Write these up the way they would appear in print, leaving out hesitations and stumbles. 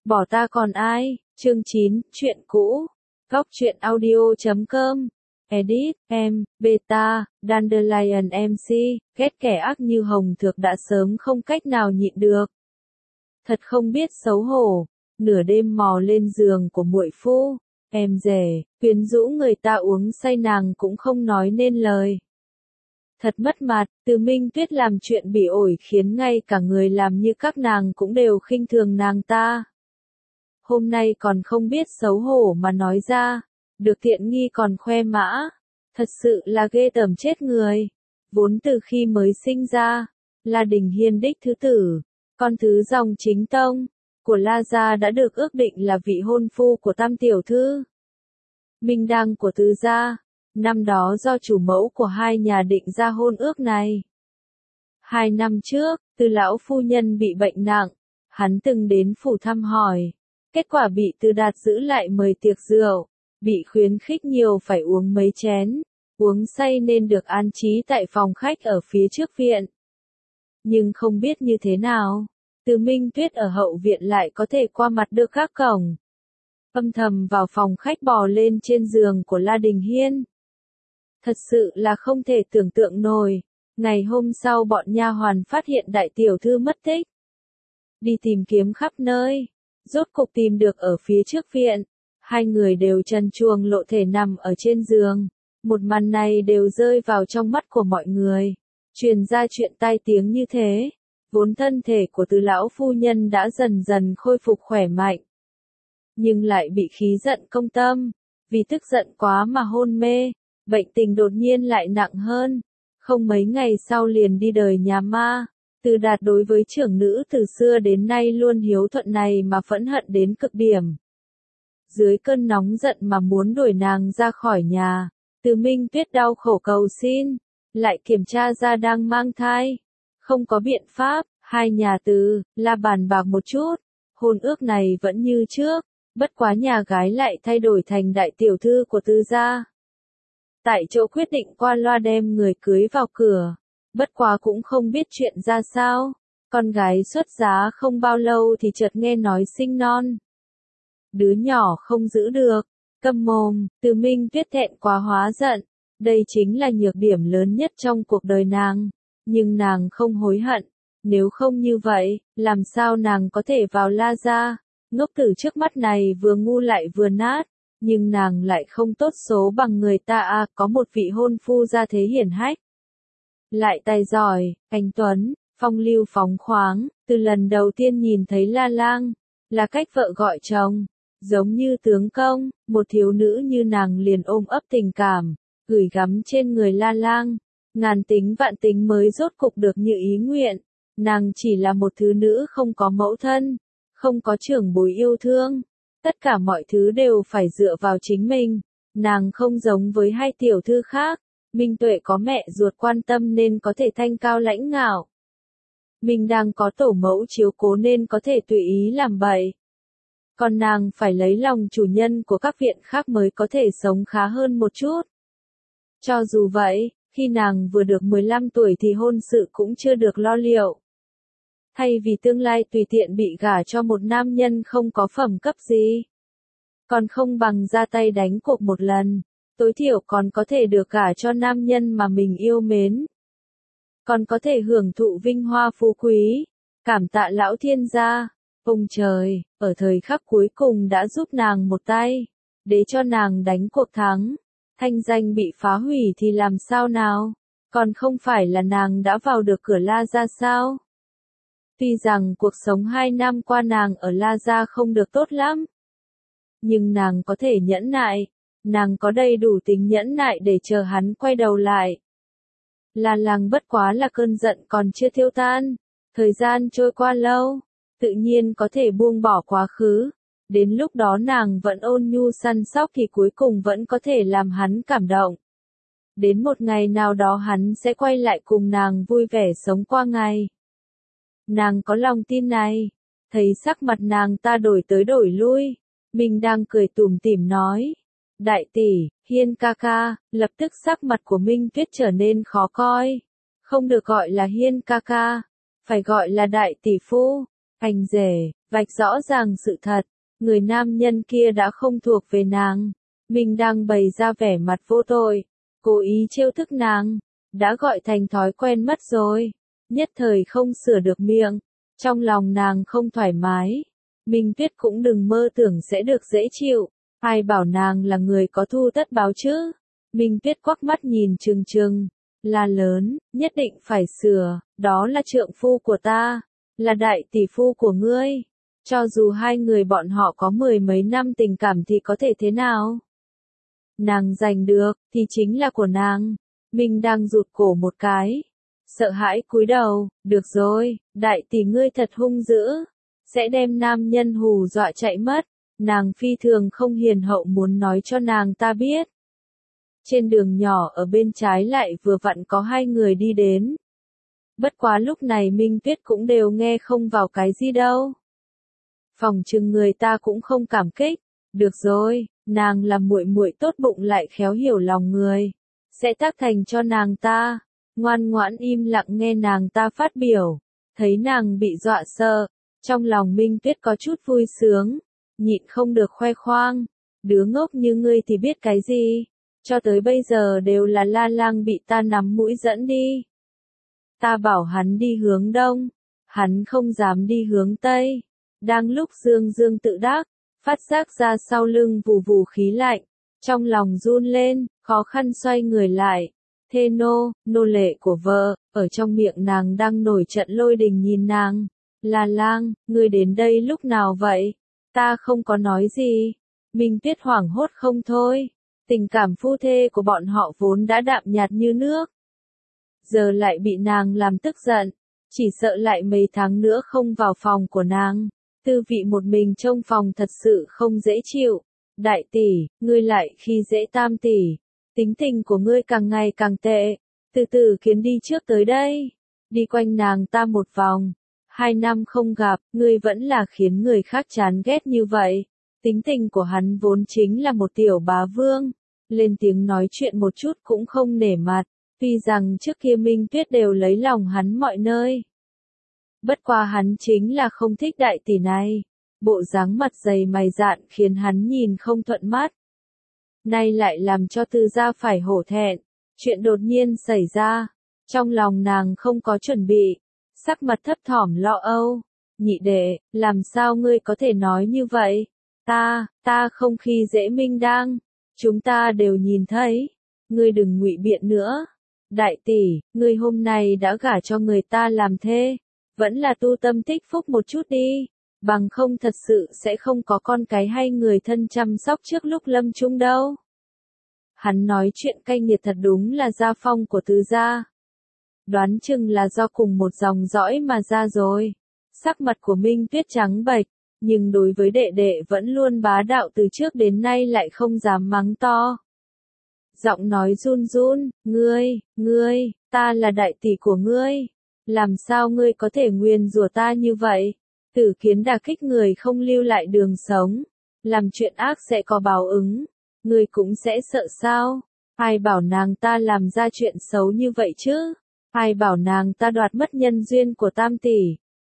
Bỏ ta còn ai? Chương 9, chuyện cũ. Góc truyện audio.com. Edit, em, Beta, Dandelion MC, ghét kẻ ác như hồng thược đã sớm không cách nào nhịn được. Thật không biết xấu hổ, nửa đêm mò lên giường của muội phu, em rể, quyến rũ người ta uống say nàng cũng không nói nên lời. Thật mất mặt, Từ Minh Tuyết làm chuyện bỉ ổi khiến ngay cả người làm như các nàng cũng đều khinh thường nàng ta. Hôm nay còn không biết xấu hổ mà nói ra, được tiện nghi còn khoe mã, thật sự là ghê tởm chết người. Vốn từ khi mới sinh ra, La Đình Hiên đích thứ tử, con thứ dòng chính tông của La gia đã được ước định là vị hôn phu của Tam tiểu thư Minh Đăng của Từ gia. Năm đó do chủ mẫu của hai nhà định ra hôn ước này. 2 năm trước, Từ lão phu nhân bị bệnh nặng, hắn từng đến phủ thăm hỏi. Kết quả bị Từ Đạt giữ lại mời tiệc rượu, bị khuyến khích nhiều phải uống mấy chén, uống say nên được an trí tại phòng khách ở phía trước viện. Nhưng không biết như thế nào, Từ Minh Tuyết ở hậu viện lại có thể qua mặt được các cổng. Âm thầm vào phòng khách bò lên trên giường của La Đình Hiên. Thật sự là không thể tưởng tượng nổi. Ngày hôm sau bọn nha hoàn phát hiện đại tiểu thư mất tích. Đi tìm kiếm khắp nơi, rốt cục tìm được ở phía trước viện. Hai người đều trần truồng lộ thể nằm ở trên giường. Một màn này đều rơi vào trong mắt của mọi người. Truyền ra chuyện tai tiếng như thế. Vốn thân thể của Từ lão phu nhân đã dần dần khôi phục khỏe mạnh. Nhưng lại bị khí giận công tâm. Vì tức giận quá mà hôn mê. Bệnh tình đột nhiên lại nặng hơn. Không mấy ngày sau liền đi đời nhà ma. Từ Đạt đối với trưởng nữ từ xưa đến nay luôn hiếu thuận này mà phẫn hận đến cực điểm. Dưới cơn nóng giận mà muốn đuổi nàng ra khỏi nhà, Từ Minh Tuyết đau khổ cầu xin, lại kiểm tra ra đang mang thai. Không có biện pháp, hai nhà Từ, La bàn bạc một chút, hôn ước này vẫn như trước, bất quá nhà gái lại thay đổi thành đại tiểu thư của Từ gia. Tại chỗ quyết định qua loa đem người cưới vào cửa, bất quá cũng không biết chuyện ra sao. Con gái xuất giá không bao lâu thì chợt nghe nói sinh non. Đứa nhỏ không giữ được, câm mồm, Từ Minh Tuyết thẹn quá hóa giận. Đây chính là nhược điểm lớn nhất trong cuộc đời nàng. Nhưng nàng không hối hận. Nếu không như vậy, làm sao nàng có thể vào La gia? Ngốc tử trước mắt này vừa ngu lại vừa nát. Nhưng nàng lại không tốt số bằng người ta à, có một vị hôn phu gia thế hiển hách. Lại tài giỏi, anh tuấn, phong lưu phóng khoáng, từ lần đầu tiên nhìn thấy La Lang, là cách vợ gọi chồng, giống như tướng công, một thiếu nữ như nàng liền ôm ấp tình cảm, gửi gắm trên người La Lang, ngàn tính vạn tính mới rốt cục được như ý nguyện. Nàng chỉ là một thứ nữ không có mẫu thân, không có trưởng bối yêu thương. Tất cả mọi thứ đều phải dựa vào chính mình. Nàng không giống với hai tiểu thư khác. Minh Tuệ có mẹ ruột quan tâm nên có thể thanh cao lãnh ngạo. Mình đang có tổ mẫu chiếu cố nên có thể tùy ý làm bậy. Còn nàng phải lấy lòng chủ nhân của các viện khác mới có thể sống khá hơn một chút. Cho dù vậy, khi nàng vừa được 15 tuổi thì hôn sự cũng chưa được lo liệu. Thay vì tương lai tùy tiện bị gả cho một nam nhân không có phẩm cấp gì. Còn không bằng ra tay đánh cuộc một lần, tối thiểu còn có thể được gả cho nam nhân mà mình yêu mến. Còn có thể hưởng thụ vinh hoa phú quý, cảm tạ lão thiên gia, ông trời, ở thời khắc cuối cùng đã giúp nàng một tay, để cho nàng đánh cuộc thắng. Thanh danh bị phá hủy thì làm sao nào, còn không phải là nàng đã vào được cửa La gia sao? Tuy rằng cuộc sống 2 năm qua nàng ở La gia không được tốt lắm, nhưng nàng có thể nhẫn nại, nàng có đầy đủ tính nhẫn nại để chờ hắn quay đầu lại. La Lang bất quá là cơn giận còn chưa tiêu tan, thời gian trôi qua lâu, tự nhiên có thể buông bỏ quá khứ, đến lúc đó nàng vẫn ôn nhu săn sóc thì cuối cùng vẫn có thể làm hắn cảm động. Đến một ngày nào đó hắn sẽ quay lại cùng nàng vui vẻ sống qua ngày. Nàng có lòng tin này. Thấy sắc mặt nàng ta đổi tới đổi lui, mình đang cười tủm tỉm nói. Đại tỷ, Hiên ca ca, lập tức sắc mặt của Minh Tuyết trở nên khó coi. Không được gọi là Hiên ca ca, phải gọi là đại tỷ phu. Anh rể, vạch rõ ràng sự thật, người nam nhân kia đã không thuộc về nàng. Mình đang bày ra vẻ mặt vô tội, cố ý trêu thức nàng, đã gọi thành thói quen mất rồi, nhất thời không sửa được miệng, trong lòng nàng không thoải mái. Minh Tuyết cũng đừng mơ tưởng sẽ được dễ chịu, ai bảo nàng là người có thu tất báo chứ. Minh Tuyết quắc mắt nhìn trừng trừng, la lớn, nhất định phải sửa, đó là trượng phu của ta, là đại tỷ phu của ngươi. Cho dù hai người bọn họ có mười mấy năm tình cảm thì có thể thế nào? Nàng giành được, thì chính là của nàng. Mình đang rụt cổ một cái. Sợ hãi cúi đầu, được rồi, đại tỷ ngươi thật hung dữ. Sẽ đem nam nhân hù dọa chạy mất. Nàng phi thường không hiền hậu muốn nói cho nàng ta biết. Trên đường nhỏ ở bên trái lại vừa vặn có hai người đi đến. Bất quá lúc này Minh Tuyết cũng đều nghe không vào cái gì đâu. Phòng chừng người ta cũng không cảm kích. Được rồi, nàng là muội muội tốt bụng lại khéo hiểu lòng người, sẽ tác thành cho nàng ta. Ngoan ngoãn im lặng nghe nàng ta phát biểu, thấy nàng bị dọa sợ, trong lòng Minh Tuyết có chút vui sướng, nhịn không được khoe khoang, đứa ngốc như ngươi thì biết cái gì, cho tới bây giờ đều là La Lang bị ta nắm mũi dẫn đi. Ta bảo hắn đi hướng đông, hắn không dám đi hướng tây. Đang lúc Dương Dương tự đắc, phát giác ra sau lưng vù vù khí lạnh, trong lòng run lên, khó khăn xoay người lại. Thê nô lệ của vợ, ở trong miệng nàng đang nổi trận lôi đình nhìn nàng. La Lang, ngươi đến đây lúc nào vậy? Ta không có nói gì. Minh Tuyết hoảng hốt không thôi. Tình cảm phu thê của bọn họ vốn đã đạm nhạt như nước. Giờ lại bị nàng làm tức giận. Chỉ sợ lại mấy tháng nữa không vào phòng của nàng. Tư vị một mình trong phòng thật sự không dễ chịu. Đại tỷ, ngươi lại khi dễ tam tỷ. Tính tình của ngươi càng ngày càng tệ. Từ từ Kiến đi trước tới đây. Đi quanh nàng ta một vòng. 2 năm không gặp, ngươi vẫn là khiến người khác chán ghét như vậy. Tính tình của hắn vốn chính là một tiểu bá vương. Lên tiếng nói chuyện một chút cũng không nể mặt. Tuy rằng trước kia Minh Tuyết đều lấy lòng hắn mọi nơi. Bất qua hắn chính là không thích đại tỷ này. Bộ dáng mặt dày mày dạn khiến hắn nhìn không thuận mắt. Nay lại làm cho Từ gia phải hổ thẹn. Chuyện đột nhiên xảy ra. Trong lòng nàng không có chuẩn bị. Sắc mặt thấp thỏm lo âu. Nhị đệ, làm sao ngươi có thể nói như vậy? Ta không khi dễ Minh Đang. Chúng ta đều nhìn thấy. Ngươi đừng ngụy biện nữa. Đại tỷ, ngươi hôm nay đã gả cho người ta làm thê. Vẫn là tu tâm tích phúc một chút đi. Bằng không thật sự sẽ không có con cái hay người thân chăm sóc trước lúc lâm chung đâu. Hắn nói chuyện cay nghiệt thật đúng là gia phong của Từ gia. Đoán chừng là do cùng một dòng dõi mà ra rồi. Sắc mặt của Minh Tuyết trắng bệch, nhưng đối với đệ đệ vẫn luôn bá đạo từ trước đến nay lại không dám mắng to. Giọng nói run run, ngươi, ta là đại tỷ của ngươi. Làm sao ngươi có thể nguyền rủa ta như vậy? Tử Kiến đả kích người không lưu lại đường sống. Làm chuyện ác sẽ có báo ứng. Ngươi cũng sẽ sợ sao? Ai bảo nàng ta làm ra chuyện xấu như vậy chứ? Ai bảo nàng ta đoạt mất nhân duyên của tam tỷ?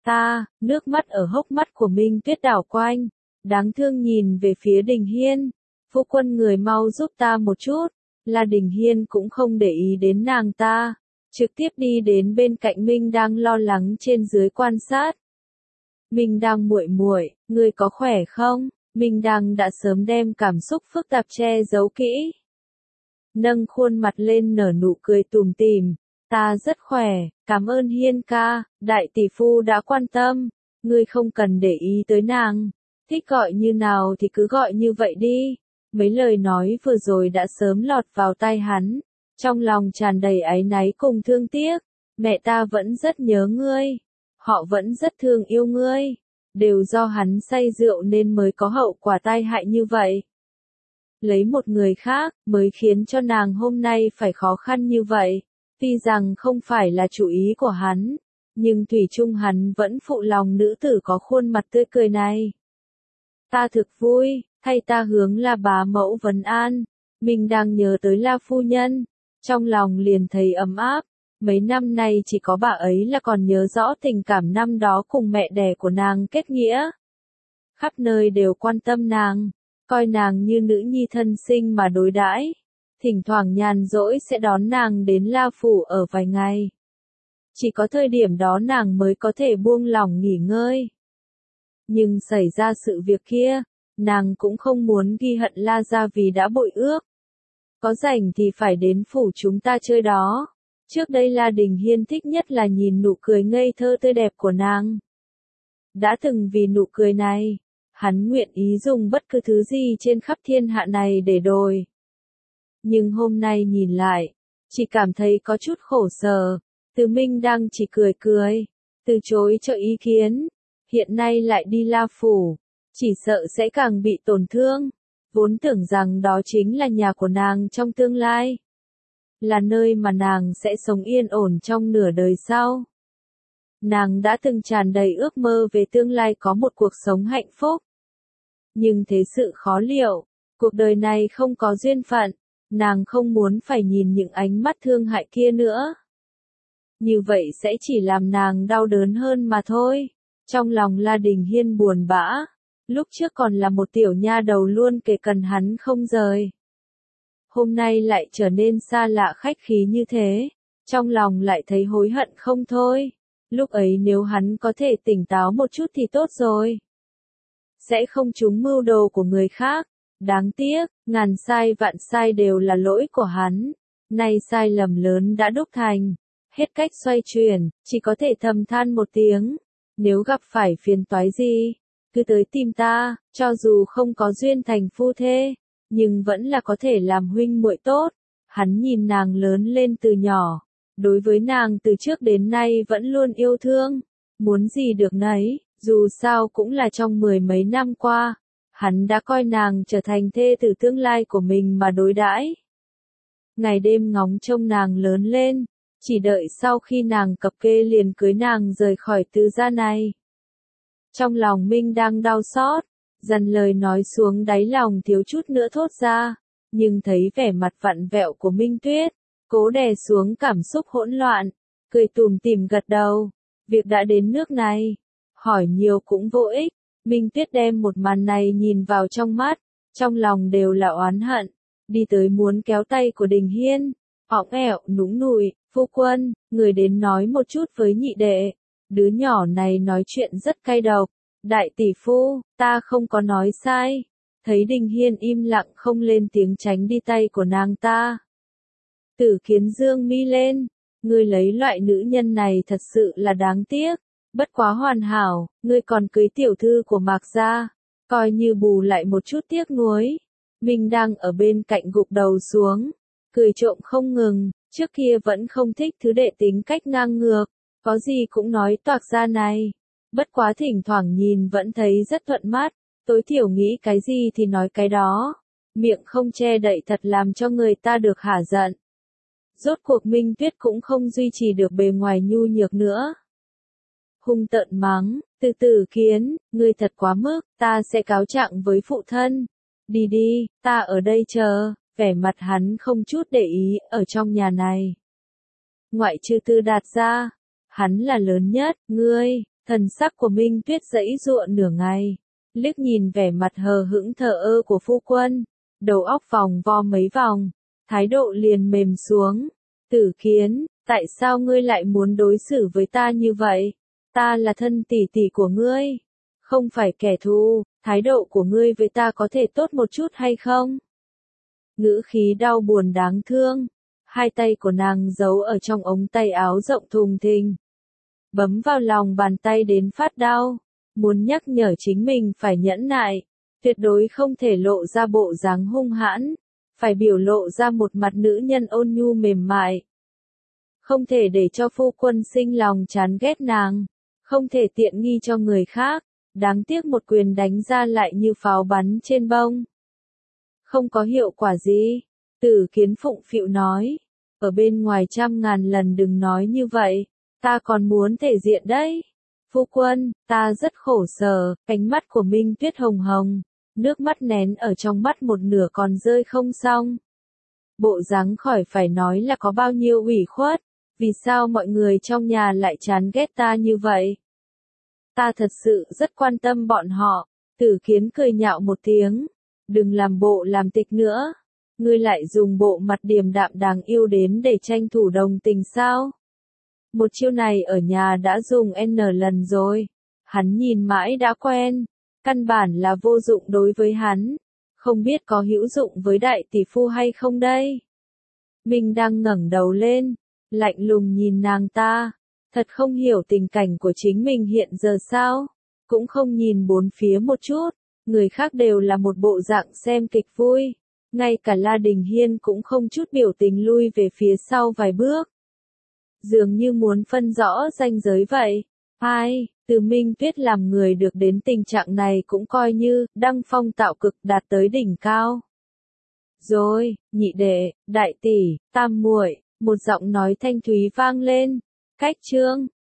Nước mắt ở hốc mắt của Minh Tuyết đảo quanh. Đáng thương nhìn về phía Đình Hiên. Phu quân người mau giúp ta một chút. Là Đình Hiên cũng không để ý đến nàng ta. Trực tiếp đi đến bên cạnh Minh đang lo lắng trên dưới quan sát. Minh đang muội muội, ngươi có khỏe không? Minh đang đã sớm đem cảm xúc phức tạp che giấu kỹ. Nâng khuôn mặt lên nở nụ cười tủm tỉm. Ta rất khỏe, cảm ơn Hiên ca, đại tỷ phu đã quan tâm. Ngươi không cần để ý tới nàng. Thích gọi như nào thì cứ gọi như vậy đi. Mấy lời nói vừa rồi đã sớm lọt vào tai hắn. Trong lòng tràn đầy áy náy cùng thương tiếc. Mẹ ta vẫn rất nhớ ngươi. Họ vẫn rất thương yêu ngươi. Đều do hắn say rượu nên mới có hậu quả tai hại như vậy. Lấy một người khác mới khiến cho nàng hôm nay phải khó khăn như vậy. Tuy rằng không phải là chủ ý của hắn, nhưng thủy chung hắn vẫn phụ lòng nữ tử có khuôn mặt tươi cười này. Ta thực vui, thay ta hướng La bá mẫu vấn an. Mình đang nhớ tới La phu nhân, trong lòng liền thấy ấm áp. Mấy năm nay chỉ có bà ấy là còn nhớ rõ tình cảm năm đó cùng mẹ đẻ của nàng kết nghĩa. Khắp nơi đều quan tâm nàng, coi nàng như nữ nhi thân sinh mà đối đãi. Thỉnh thoảng nhàn rỗi sẽ đón nàng đến La Phủ ở vài ngày. Chỉ có thời điểm đó nàng mới có thể buông lỏng nghỉ ngơi. Nhưng xảy ra sự việc kia, nàng cũng không muốn ghi hận La gia vì đã bội ước. Có rảnh thì phải đến phủ chúng ta chơi đó. Trước đây La Đình Hiên thích nhất là nhìn nụ cười ngây thơ tươi đẹp của nàng. Đã từng vì nụ cười này, hắn nguyện ý dùng bất cứ thứ gì trên khắp thiên hạ này để đổi. Nhưng hôm nay nhìn lại, chỉ cảm thấy có chút khổ sở. Từ Minh đang chỉ cười cười, từ chối cho ý kiến. Hiện nay lại đi La Phủ, chỉ sợ sẽ càng bị tổn thương. Vốn tưởng rằng đó chính là nhà của nàng trong tương lai. Là nơi mà nàng sẽ sống yên ổn trong nửa đời sau. Nàng đã từng tràn đầy ước mơ về tương lai có một cuộc sống hạnh phúc. Nhưng thế sự khó liệu, cuộc đời này không có duyên phận, nàng không muốn phải nhìn những ánh mắt thương hại kia nữa. Như vậy sẽ chỉ làm nàng đau đớn hơn mà thôi. Trong lòng La Đình Hiên buồn bã, lúc trước còn là một tiểu nha đầu luôn kề cận hắn không rời. Hôm nay lại trở nên xa lạ khách khí như thế, trong lòng lại thấy hối hận không thôi. Lúc ấy nếu hắn có thể tỉnh táo một chút thì tốt rồi. Sẽ không trúng mưu đồ của người khác. Đáng tiếc, ngàn sai vạn sai đều là lỗi của hắn. Nay sai lầm lớn đã đúc thành. Hết cách xoay chuyển, chỉ có thể thầm than một tiếng. Nếu gặp phải phiền toái gì, cứ tới tìm ta, cho dù không có duyên thành phu thê, nhưng vẫn là có thể làm huynh muội tốt. Hắn nhìn nàng lớn lên từ nhỏ, đối với nàng từ trước đến nay vẫn luôn yêu thương, muốn gì được nấy, dù sao cũng là trong 10 mấy năm qua, hắn đã coi nàng trở thành thê tử tương lai của mình mà đối đãi. Ngày đêm ngóng trông nàng lớn lên, chỉ đợi sau khi nàng cập kê liền cưới nàng rời khỏi Từ gia này. Trong lòng Minh đang đau xót, dần lời nói xuống đáy lòng thiếu chút nữa thốt ra, nhưng thấy vẻ mặt vặn vẹo của Minh Tuyết, cố đè xuống cảm xúc hỗn loạn, cười tủm tỉm gật đầu. Việc đã đến nước này, hỏi nhiều cũng vô ích. Minh Tuyết đem một màn này nhìn vào trong mắt, trong lòng đều là oán hận, đi tới muốn kéo tay của Đình Hiên, ỏng ẻo nũng nụi, phu quân, người đến nói một chút với nhị đệ, đứa nhỏ này nói chuyện rất cay độc, đại tỷ phu, ta không có nói sai. Thấy Đình Hiên im lặng không lên tiếng tránh đi tay của nàng ta. Tử Kiến dương mi lên, ngươi lấy loại nữ nhân này thật sự là đáng tiếc, bất quá hoàn hảo, ngươi còn cưới tiểu thư của Mạc gia, coi như bù lại một chút tiếc nuối. Mình đang ở bên cạnh gục đầu xuống, cười trộm không ngừng, trước kia vẫn không thích thứ đệ tính cách ngang ngược, có gì cũng nói toạc ra này. Bất quá thỉnh thoảng nhìn vẫn thấy rất thuận mắt, tối thiểu nghĩ cái gì thì nói cái đó. Miệng không che đậy thật làm cho người ta được hả giận. Rốt cuộc Minh Tuyết cũng không duy trì được bề ngoài nhu nhược nữa. Hung tợn mắng, từ từ Kiến, ngươi thật quá mức, ta sẽ cáo trạng với phụ thân. Đi đi, ta ở đây chờ, vẻ mặt hắn không chút để ý, ở trong nhà này. Ngoại trừ Tư Đạt ra, hắn là lớn nhất, ngươi, thần sắc của Minh Tuyết giãy giụa nửa ngày, liếc nhìn vẻ mặt hờ hững thờ ơ của phu quân, đầu óc vòng vo mấy vòng, thái độ liền mềm xuống. Tử Kiến, tại sao ngươi lại muốn đối xử với ta như vậy? Ta là thân tỷ tỷ của ngươi, không phải kẻ thù, thái độ của ngươi với ta có thể tốt một chút hay không? Ngữ khí đau buồn đáng thương, hai tay của nàng giấu ở trong ống tay áo rộng thùng thình, bấm vào lòng bàn tay đến phát đau, muốn nhắc nhở chính mình phải nhẫn nại, tuyệt đối không thể lộ ra bộ dáng hung hãn, phải biểu lộ ra một mặt nữ nhân ôn nhu mềm mại. Không thể để cho phu quân sinh lòng chán ghét nàng, không thể tiện nghi cho người khác, đáng tiếc một quyền đánh ra lại như pháo bắn trên bông. Không có hiệu quả gì, Tử Kiến phụng phịu nói, ở bên ngoài 100.000 lần đừng nói như vậy, ta còn muốn thể diện đấy. Phu quân, ta rất khổ sở, cánh mắt của Minh Tuyết hồng hồng, nước mắt nén ở trong mắt một nửa còn rơi không xong. Bộ dáng khỏi phải nói là có bao nhiêu ủy khuất, Vì sao mọi người trong nhà lại chán ghét ta như vậy? Ta thật sự rất quan tâm bọn họ. Tử Kiến cười nhạo một tiếng. Đừng làm bộ làm tịch nữa. Ngươi lại dùng bộ mặt điềm đạm đáng yêu đến để tranh thủ đồng tình sao? Một chiêu này ở nhà đã dùng N lần rồi. Hắn nhìn mãi đã quen. Căn bản là vô dụng đối với hắn. Không biết có hữu dụng với đại tỷ phu hay không đây? Minh đang ngẩng đầu lên. Lạnh lùng nhìn nàng ta. Thật không hiểu tình cảnh của chính mình hiện giờ sao? Cũng không nhìn bốn phía một chút. Người khác đều là một bộ dạng xem kịch vui. Ngay cả La Đình Hiên cũng không chút biểu tình lui về phía sau vài bước. Dường như muốn phân rõ ranh giới vậy. Ai, từ Minh Tuyết làm người được đến tình trạng này cũng coi như đăng phong tạo cực đạt tới đỉnh cao. Rồi, nhị đệ, đại tỷ, tam muội, một giọng nói thanh thúy vang lên. Cách chương